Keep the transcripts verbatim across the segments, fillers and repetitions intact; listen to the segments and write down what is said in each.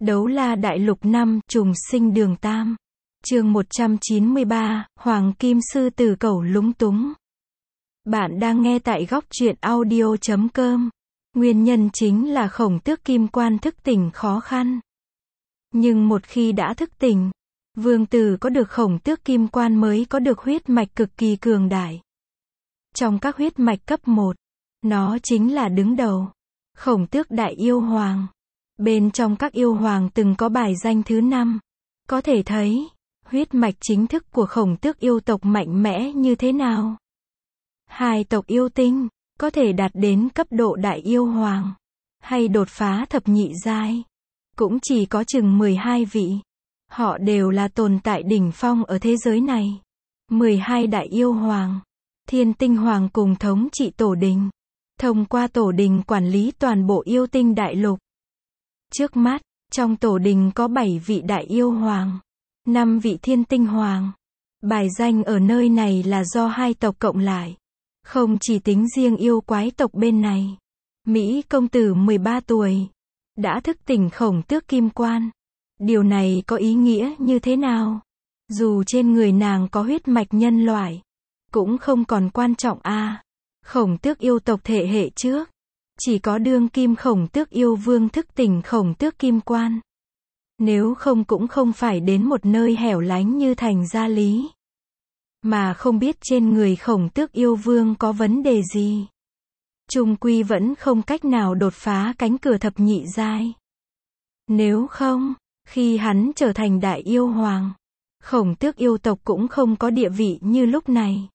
Đấu la đại lục năm, trùng sinh đường tam. Chương một trăm chín mươi ba, Hoàng Kim Sư Tử Cẩu lúng túng. Bạn đang nghe tại góc truyện audio chấm com. Nguyên nhân chính là Khổng Tước Kim Quan thức tỉnh khó khăn. Nhưng một khi đã thức tỉnh, vương tử có được Khổng Tước Kim Quan mới có được huyết mạch cực kỳ cường đại. Trong các huyết mạch cấp một, nó chính là đứng đầu. Khổng Tước Đại Yêu Hoàng. Bên trong các yêu hoàng từng có bài danh thứ năm. Có thể thấy, huyết mạch chính thức của Khổng Tước yêu tộc mạnh mẽ như thế nào. Hai tộc yêu tinh, có thể đạt đến cấp độ Đại Yêu Hoàng, hay đột phá thập nhị giai, cũng chỉ có chừng mười hai vị. Họ đều là tồn tại đỉnh phong ở thế giới này. mười hai Đại Yêu Hoàng, Thiên Tinh Hoàng cùng thống trị tổ đình. Thông qua tổ đình quản lý toàn bộ yêu tinh đại lục. Trước mắt, trong tổ đình có bảy vị Đại Yêu Hoàng, năm vị Thiên Tinh Hoàng. Bài danh ở nơi này là do hai tộc cộng lại. Không chỉ tính riêng yêu quái tộc bên này. Mỹ công tử mười ba tuổi, đã thức tỉnh Khổng Tước Kim Quan. Điều này có ý nghĩa như thế nào? Dù trên người nàng có huyết mạch nhân loại, cũng không còn quan trọng a. À, Khổng Tước yêu tộc thể hệ trước, chỉ có đương kim Khổng Tước yêu vương thức tỉnh Khổng Tước Kim Quan. Nếu không cũng không phải đến một nơi hẻo lánh như thành Gia Lý, mà không biết trên người Khổng Tước yêu vương có vấn đề gì. Chung quy vẫn không cách nào đột phá cánh cửa thập nhị giai. Nếu không, khi hắn trở thành Đại Yêu Hoàng, Khổng Tước yêu tộc cũng không có địa vị như lúc này.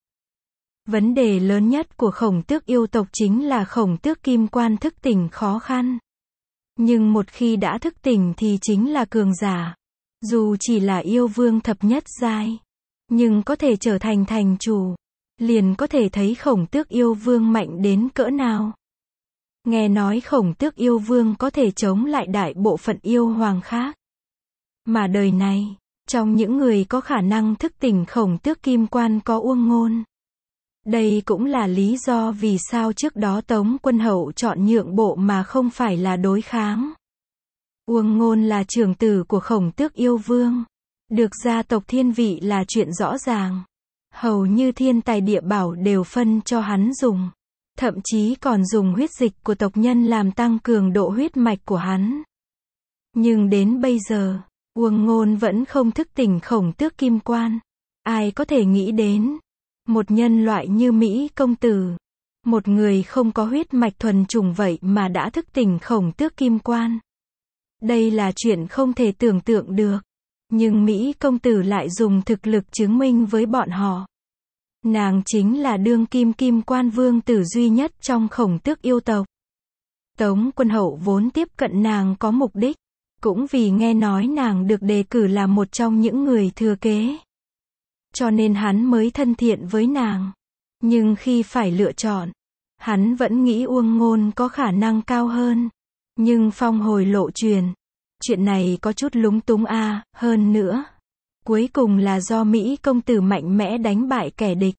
Vấn đề lớn nhất của Khổng Tước yêu tộc chính là Khổng Tước Kim Quan thức tỉnh khó khăn. Nhưng một khi đã thức tỉnh thì chính là cường giả. Dù chỉ là yêu vương thập nhất giai, nhưng có thể trở thành thành chủ, liền có thể thấy Khổng Tước yêu vương mạnh đến cỡ nào. Nghe nói Khổng Tước yêu vương có thể chống lại đại bộ phận yêu hoàng khác. Mà đời này, trong những người có khả năng thức tỉnh Khổng Tước Kim Quan có Uông Ngôn. Đây cũng là lý do vì sao trước đó Tống Quân Hậu chọn nhượng bộ mà không phải là đối kháng. Uông Ngôn là trưởng tử của Khổng Tước yêu vương, được gia tộc thiên vị là chuyện rõ ràng. Hầu như thiên tài địa bảo đều phân cho hắn dùng. Thậm chí còn dùng huyết dịch của tộc nhân làm tăng cường độ huyết mạch của hắn. Nhưng đến bây giờ, Uông Ngôn vẫn không thức tỉnh Khổng Tước Kim Quan. Ai có thể nghĩ đến, một nhân loại như Mỹ công tử, một người không có huyết mạch thuần chủng vậy mà đã thức tỉnh Khổng Tước Kim Quan. Đây là chuyện không thể tưởng tượng được. Nhưng Mỹ công tử lại dùng thực lực chứng minh với bọn họ. Nàng chính là đương kim Kim Quan vương tử duy nhất trong Khổng Tước yêu tộc. Tống Quân Hậu vốn tiếp cận nàng có mục đích, cũng vì nghe nói nàng được đề cử là một trong những người thừa kế. Cho nên hắn mới thân thiện với nàng. Nhưng khi phải lựa chọn, hắn vẫn nghĩ Uông Ngôn có khả năng cao hơn. Nhưng phong hồi lộ truyền, chuyện này có chút lúng túng a. À, hơn nữa, cuối cùng là do Mỹ công tử mạnh mẽ đánh bại kẻ địch,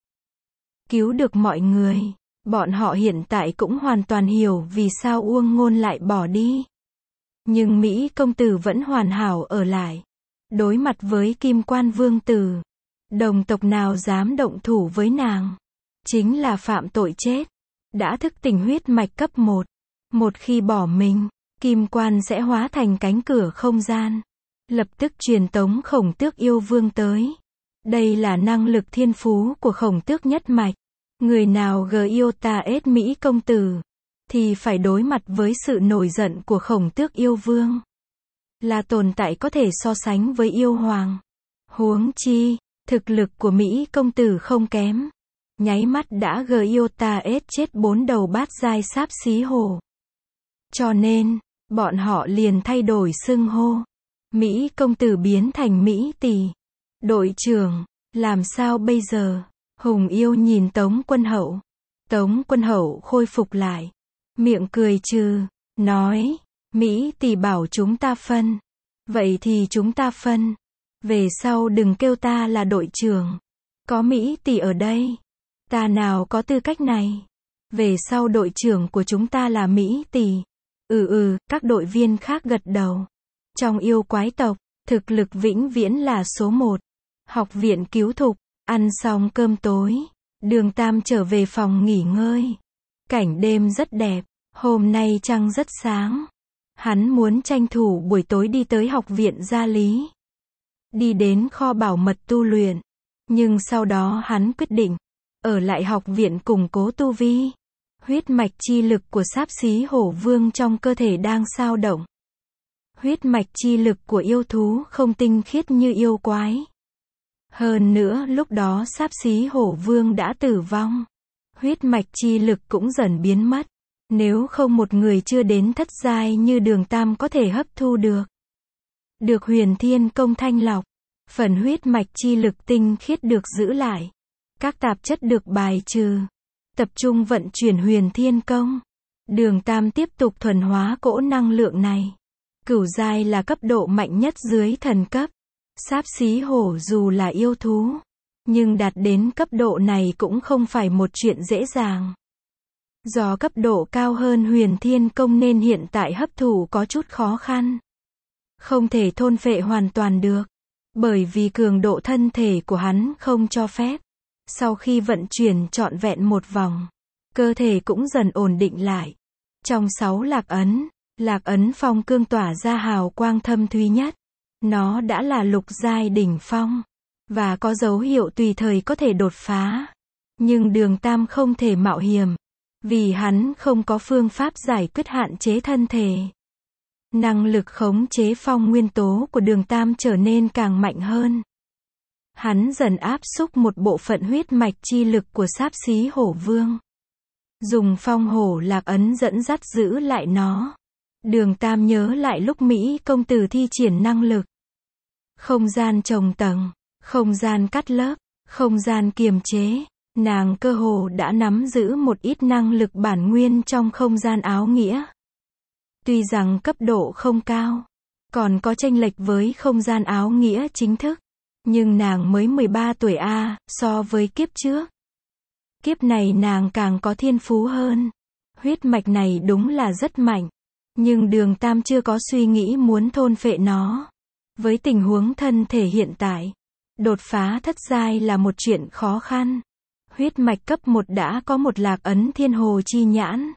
cứu được mọi người. Bọn họ hiện tại cũng hoàn toàn hiểu vì sao Uông Ngôn lại bỏ đi. Nhưng Mỹ công tử vẫn hoàn hảo ở lại. Đối mặt với Kim Quan vương tử, đồng tộc nào dám động thủ với nàng, chính là phạm tội chết. Đã thức tỉnh huyết mạch cấp một. Một khi bỏ mình, Kim Quan sẽ hóa thành cánh cửa không gian. Lập tức truyền tống Khổng Tước yêu vương tới. Đây là năng lực thiên phú của Khổng Tước nhất mạch. Người nào gờ yêu ta ết Mỹ công tử, thì phải đối mặt với sự nổi giận của Khổng Tước yêu vương. Là tồn tại có thể so sánh với yêu hoàng. Huống chi, thực lực của Mỹ công tử không kém. Nháy mắt đã gờ yêu ta ết chết bốn đầu bát giai sáp xí hổ. Cho nên, bọn họ liền thay đổi xưng hô. Mỹ công tử biến thành Mỹ tỷ. Đội trưởng, làm sao bây giờ? Hùng yêu nhìn Tống Quân Hậu. Tống Quân Hậu khôi phục lại. Miệng cười trừ, nói, Mỹ tỷ bảo chúng ta phân. Vậy thì chúng ta phân. Về sau đừng kêu ta là đội trưởng. Có Mỹ tỷ ở đây, ta nào có tư cách này. Về sau đội trưởng của chúng ta là Mỹ tỷ. Ừ ừ, các đội viên khác gật đầu. Trong yêu quái tộc, thực lực vĩnh viễn là số một. Học viện cứu thục, ăn xong cơm tối, Đường Tam trở về phòng nghỉ ngơi. Cảnh đêm rất đẹp, hôm nay trăng rất sáng. Hắn muốn tranh thủ buổi tối đi tới học viện gia lý. Đi đến kho bảo mật tu luyện. Nhưng sau đó hắn quyết định, ở lại học viện củng cố tu vi. Huyết mạch chi lực của Sáp Xí Hổ Vương trong cơ thể đang xao động. Huyết mạch chi lực của yêu thú không tinh khiết như yêu quái. Hơn nữa lúc đó Sáp Xí Hổ Vương đã tử vong. Huyết mạch chi lực cũng dần biến mất. Nếu không một người chưa đến thất giai như Đường Tam có thể hấp thu được. Được Huyền Thiên Công thanh lọc. Phần huyết mạch chi lực tinh khiết được giữ lại. Các tạp chất được bài trừ. Tập trung vận chuyển Huyền Thiên Công. Đường Tam tiếp tục thuần hóa cỗ năng lượng này. Cửu giai là cấp độ mạnh nhất dưới thần cấp. Sáp Xí Hổ dù là yêu thú, nhưng đạt đến cấp độ này cũng không phải một chuyện dễ dàng. Do cấp độ cao hơn Huyền Thiên Công nên hiện tại hấp thụ có chút khó khăn. Không thể thôn phệ hoàn toàn được. Bởi vì cường độ thân thể của hắn không cho phép. Sau khi vận chuyển trọn vẹn một vòng, cơ thể cũng dần ổn định lại. Trong sáu lạc ấn, lạc ấn phong cương tỏa ra hào quang thâm thúy nhất. Nó đã là lục giai đỉnh phong, và có dấu hiệu tùy thời có thể đột phá. Nhưng Đường Tam không thể mạo hiểm, vì hắn không có phương pháp giải quyết hạn chế thân thể. Năng lực khống chế phong nguyên tố của Đường Tam trở nên càng mạnh hơn. Hắn dần áp xúc một bộ phận huyết mạch chi lực của Sáp Xí Hổ Vương. Dùng phong hổ lạc ấn dẫn dắt giữ lại nó. Đường Tam nhớ lại lúc Mỹ công tử thi triển năng lực. Không gian trồng tầng, không gian cắt lớp, không gian kiềm chế. Nàng cơ hồ đã nắm giữ một ít năng lực bản nguyên trong không gian áo nghĩa. Tuy rằng cấp độ không cao, còn có chênh lệch với không gian áo nghĩa chính thức. Nhưng nàng mới mười ba tuổi a, so với kiếp trước. Kiếp này nàng càng có thiên phú hơn. Huyết mạch này đúng là rất mạnh. Nhưng Đường Tam chưa có suy nghĩ muốn thôn phệ nó. Với tình huống thân thể hiện tại, đột phá thất giai là một chuyện khó khăn. Huyết mạch cấp một đã có một lạc ấn thiên hồ chi nhãn.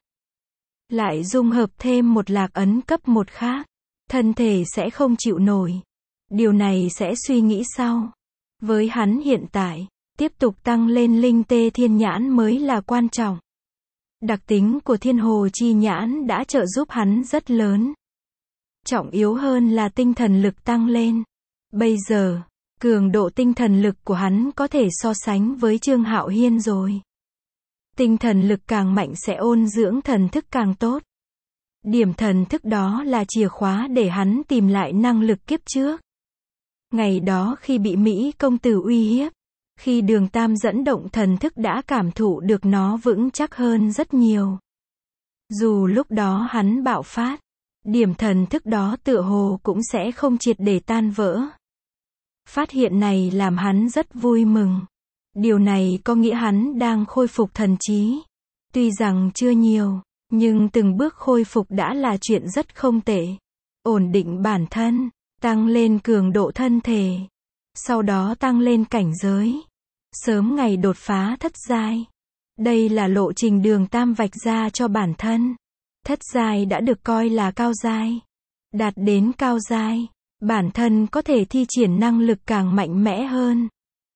Lại dung hợp thêm một lạc ấn cấp một khác. Thân thể sẽ không chịu nổi. Điều này sẽ suy nghĩ sau. Với hắn hiện tại, tiếp tục tăng lên linh tê thiên nhãn mới là quan trọng. Đặc tính của thiên hồ chi nhãn đã trợ giúp hắn rất lớn. Trọng yếu hơn là tinh thần lực tăng lên. Bây giờ, cường độ tinh thần lực của hắn có thể so sánh với Trương Hạo Hiên rồi. Tinh thần lực càng mạnh sẽ ôn dưỡng thần thức càng tốt. Điểm thần thức đó là chìa khóa để hắn tìm lại năng lực kiếp trước. Ngày đó khi bị Mỹ công tử uy hiếp, khi Đường Tam dẫn động thần thức đã cảm thụ được nó vững chắc hơn rất nhiều. Dù lúc đó hắn bạo phát, điểm thần thức đó tựa hồ cũng sẽ không triệt để tan vỡ. Phát hiện này làm hắn rất vui mừng. Điều này có nghĩa hắn đang khôi phục thần trí. Tuy rằng chưa nhiều, nhưng từng bước khôi phục đã là chuyện rất không tệ. Ổn định bản thân, tăng lên cường độ thân thể, sau đó tăng lên cảnh giới, sớm ngày đột phá thất giai. Đây là lộ trình Đường Tam vạch ra cho bản thân. Thất giai đã được coi là cao giai. Đạt đến cao giai, bản thân có thể thi triển năng lực càng mạnh mẽ hơn.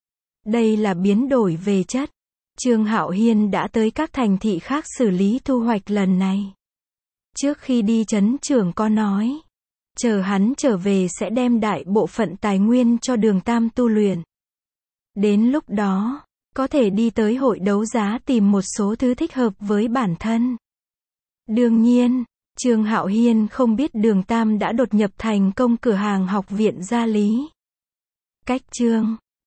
Đây là biến đổi về chất. Trương Hạo Hiên đã tới các thành thị khác xử lý thu hoạch lần này. Trước khi đi trấn trưởng có nói, chờ hắn trở về sẽ đem đại bộ phận tài nguyên cho Đường Tam tu luyện. Đến lúc đó, có thể đi tới hội đấu giá tìm một số thứ thích hợp với bản thân. Đương nhiên, Trương Hạo Hiên không biết Đường Tam đã đột nhập thành công cửa hàng học viện gia lý. Cách chương